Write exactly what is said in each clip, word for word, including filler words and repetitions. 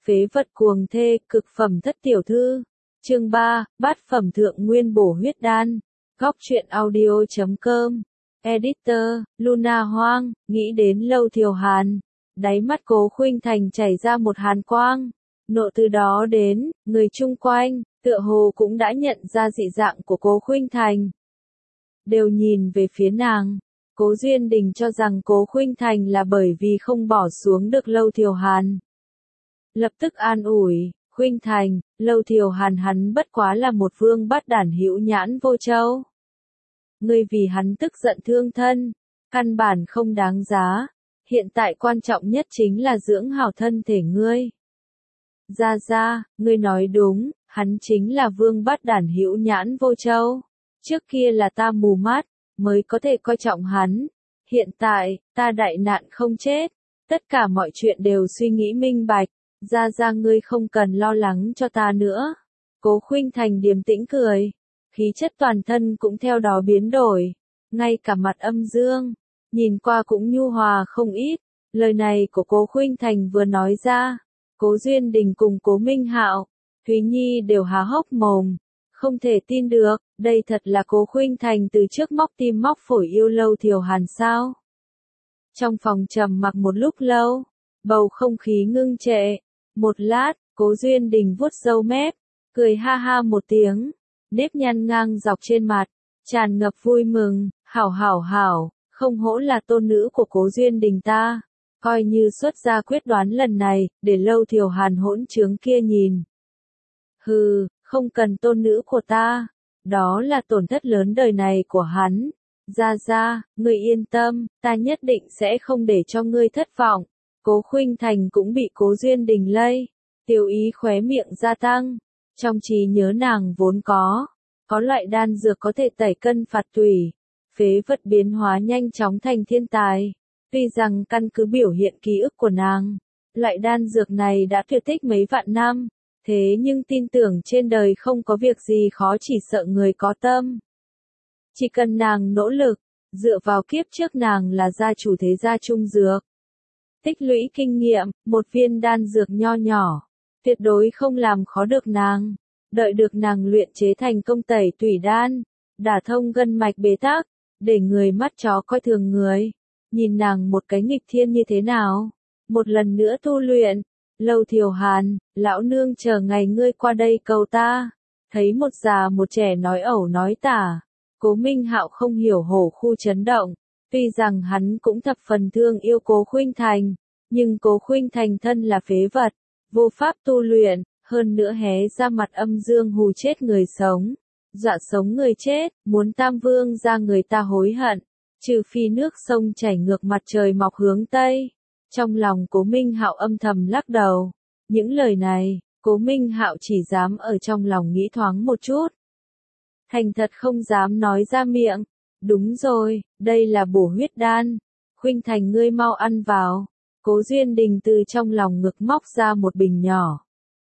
Phế vật cuồng thê, cực phẩm thất tiểu thư. Chương ba, bát phẩm thượng nguyên bổ huyết đan. Góc truyện audio chấm com. Editor, Luna Hoang, nghĩ đến Lâu Thiều Hàn. Đáy mắt Cố Khuynh Thành chảy ra một hàn quang. Nộ từ đó đến, người chung quanh, tựa hồ cũng đã nhận ra dị dạng của Cố Khuynh Thành. Đều nhìn về phía nàng. Cố Duyên Đình cho rằng Cố Khuynh Thành là bởi vì không bỏ xuống được Lâu Thiều Hàn. Lập tức an ủi, Khuynh Thành, Lâu Thiều Hàn hắn bất quá là một vương bát đản hữu nhãn vô châu. Ngươi vì hắn tức giận thương thân, căn bản không đáng giá, hiện tại quan trọng nhất chính là dưỡng hảo thân thể ngươi. Ra ra, ngươi nói đúng, hắn chính là vương bát đản hữu nhãn vô châu. Trước kia là ta mù mắt, mới có thể coi trọng hắn. Hiện tại, ta đại nạn không chết, tất cả mọi chuyện đều suy nghĩ minh bạch. Ra ra ngươi không cần lo lắng cho ta nữa. Cố Khuynh Thành điềm tĩnh cười. Khí chất toàn thân cũng theo đó biến đổi. Ngay cả mặt âm dương, nhìn qua cũng nhu hòa không ít. Lời này của Cố Khuynh Thành vừa nói ra. Cố Duyên Đình cùng Cố Minh Hạo, Thúy Nhi đều há hốc mồm. Không thể tin được, đây thật là Cố Khuynh Thành từ trước móc tim móc phổi yêu Lâu Thiều Hàn sao. Trong phòng trầm mặc một lúc lâu, bầu không khí ngưng trệ. Một lát, Cố Duyên Đình vuốt râu mép, cười ha ha một tiếng, nếp nhăn ngang dọc trên mặt, tràn ngập vui mừng, hảo hảo hảo, không hổ là tôn nữ của Cố Duyên Đình ta, coi như xuất ra quyết đoán lần này, để Lâu Thiều Hàn hỗn trướng kia nhìn. Hừ, không cần tôn nữ của ta, đó là tổn thất lớn đời này của hắn. Ra ra, ngươi yên tâm, ta nhất định sẽ không để cho ngươi thất vọng. Cố Khuynh Thành cũng bị Cố Duyên Đình lây, tiêu ý khóe miệng gia tăng, trong trí nhớ nàng vốn có, có loại đan dược có thể tẩy cân phạt tủy, phế vật biến hóa nhanh chóng thành thiên tài. Tuy rằng căn cứ biểu hiện ký ức của nàng, loại đan dược này đã tuyệt tích mấy vạn năm, thế nhưng tin tưởng trên đời không có việc gì khó chỉ sợ người có tâm. Chỉ cần nàng nỗ lực, dựa vào kiếp trước nàng là gia chủ thế gia trung dược. Tích lũy kinh nghiệm, một viên đan dược nho nhỏ, tuyệt đối không làm khó được nàng. Đợi được nàng luyện chế thành công tẩy tủy đan, đả thông gân mạch bế tắc, để người mắt chó coi thường người. Nhìn nàng một cái nghịch thiên như thế nào, một lần nữa tu luyện. Lâu Thiều Hàn, lão nương chờ ngày ngươi qua đây cầu ta. Thấy một già một trẻ nói ẩu nói tả, Cố Minh Hạo không hiểu hổ khu chấn động. Tuy rằng hắn cũng thập phần thương yêu Cố Khuynh Thành, nhưng Cố Khuynh Thành thân là phế vật, vô pháp tu luyện, hơn nữa hé ra mặt âm dương hù chết người sống, dọa sống người chết, muốn tam vương ra người ta hối hận, trừ phi nước sông chảy ngược mặt trời mọc hướng Tây. Trong lòng Cố Minh Hạo âm thầm lắc đầu, những lời này, Cố Minh Hạo chỉ dám ở trong lòng nghĩ thoáng một chút. Thành thật không dám nói ra miệng. Đúng rồi, đây là bổ huyết đan. Khuynh Thành ngươi mau ăn vào. Cố Duyên Đình từ trong lòng ngực móc ra một bình nhỏ.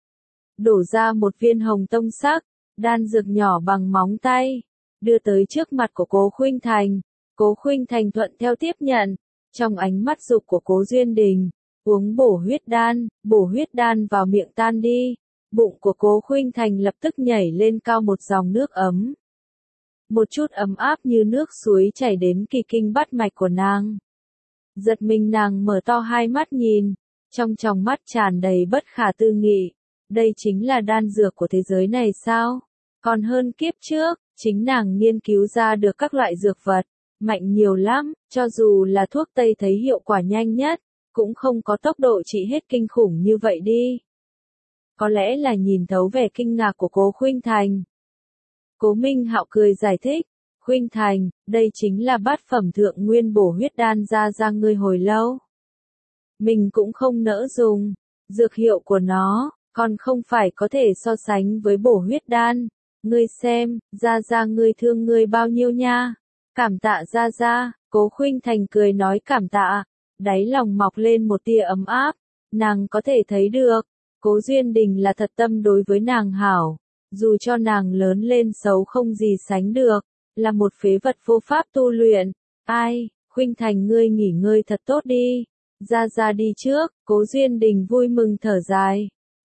Đổ ra một viên hồng tông sắc, đan dược nhỏ bằng móng tay. Đưa tới trước mặt của Cố Khuynh Thành. Cố Khuynh Thành thuận theo tiếp nhận. Trong ánh mắt dục của Cố Duyên Đình, uống bổ huyết đan, bổ huyết đan vào miệng tan đi. Bụng của Cố Khuynh Thành lập tức nhảy lên cao một dòng nước ấm. Một chút ấm áp như nước suối chảy đến kỳ kinh bát mạch của nàng. Giật mình nàng mở to hai mắt nhìn, trong tròng mắt tràn đầy bất khả tư nghị. Đây chính là đan dược của thế giới này sao? Còn hơn kiếp trước, chính nàng nghiên cứu ra được các loại dược vật, mạnh nhiều lắm, cho dù là thuốc Tây thấy hiệu quả nhanh nhất, cũng không có tốc độ trị hết kinh khủng như vậy đi. Có lẽ là nhìn thấu vẻ kinh ngạc của Cố Khuynh Thành. Cố Minh Hạo cười giải thích, Khuynh Thành, đây chính là bát phẩm thượng nguyên bổ huyết đan ra ra ngươi hồi lâu. Mình cũng không nỡ dùng, dược hiệu của nó, còn không phải có thể so sánh với bổ huyết đan. Ngươi xem, ra ra ngươi thương ngươi bao nhiêu nha. Cảm tạ ra ra, Cố Khuynh Thành cười nói cảm tạ, đáy lòng mọc lên một tia ấm áp, nàng có thể thấy được, Cố Duyên Đình là thật tâm đối với nàng hảo. Dù cho nàng lớn lên xấu không gì sánh được, là một phế vật vô pháp tu luyện. Ai, Khuynh Thành ngươi nghỉ ngơi thật tốt đi. Ra ra đi trước, Cố Duyên Đình vui mừng thở dài.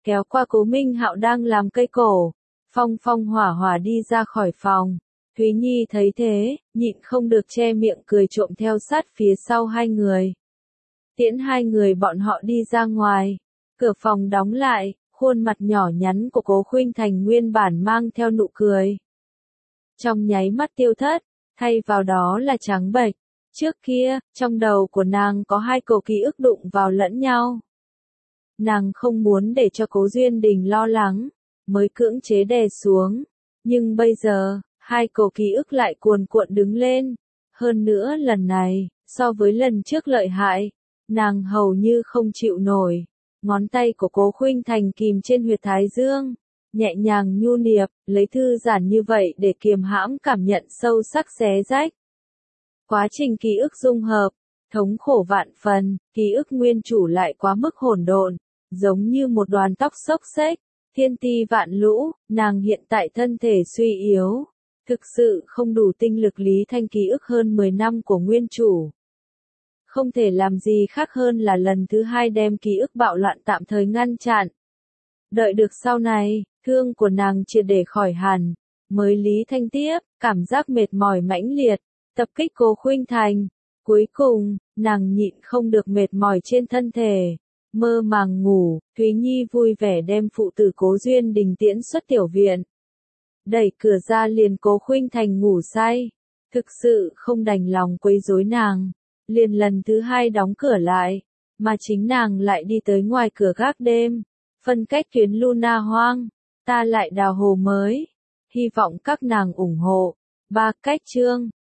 kéo qua Cố Minh Hạo đang làm cây cổ, phong phong hỏa hỏa đi ra khỏi phòng. Thúy Nhi thấy thế, nhịn không được che miệng cười trộm theo sát phía sau hai người. Tiễn hai người bọn họ đi ra ngoài, cửa phòng đóng lại, khuôn mặt nhỏ nhắn của Cố Khuynh Thành nguyên bản mang theo nụ cười. Trong nháy mắt tiêu thất, thay vào đó là trắng bệch. Trước kia, trong đầu của nàng có hai cổ ký ức đụng vào lẫn nhau. Nàng không muốn để cho Cố Duyên Đình lo lắng, mới cưỡng chế đè xuống. Nhưng bây giờ, hai cổ ký ức lại cuồn cuộn đứng lên. Hơn nữa lần này, so với lần trước lợi hại, nàng hầu như không chịu nổi. Ngón tay của Cố Khuynh Thành kìm trên huyệt thái dương, nhẹ nhàng nhu niệp, lấy thư giản như vậy để kiềm hãm cảm nhận sâu sắc xé rách. Quá trình ký ức dung hợp, thống khổ vạn phần, ký ức nguyên chủ lại quá mức hỗn độn, giống như một đoàn tóc xốc xếch, thiên ti vạn lũ, nàng hiện tại thân thể suy yếu, thực sự không đủ tinh lực lý thanh ký ức hơn mười năm của nguyên chủ. Không thể làm gì khác hơn là lần thứ hai đem ký ức bạo loạn tạm thời ngăn chặn. Đợi được sau này, thương của nàng triệt để khỏi hẳn, mới lý thanh tiếp, cảm giác mệt mỏi mãnh liệt, tập kích Cố Khuynh Thành. Cuối cùng, nàng nhịn không được mệt mỏi trên thân thể, mơ màng ngủ. Thúy Nhi vui vẻ đem phụ tử Cố Duyên Đình tiễn xuất tiểu viện. Đẩy cửa ra liền Cố Khuynh Thành ngủ say, thực sự không đành lòng quấy rối nàng, liền lần thứ hai đóng cửa lại, mà chính nàng lại đi tới ngoài cửa gác đêm, phân cách tuyến Luna Hoang, ta lại đào hồ mới, hy vọng các nàng ủng hộ. Ba cách chương